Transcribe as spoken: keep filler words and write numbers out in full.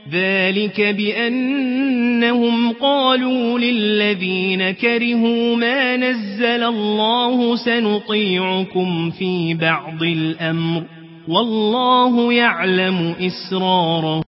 ذلك بأنهم قالوا للذين كرهوا ما نزل الله سنطيعكم في بعض الأمر والله يعلم إسرارهم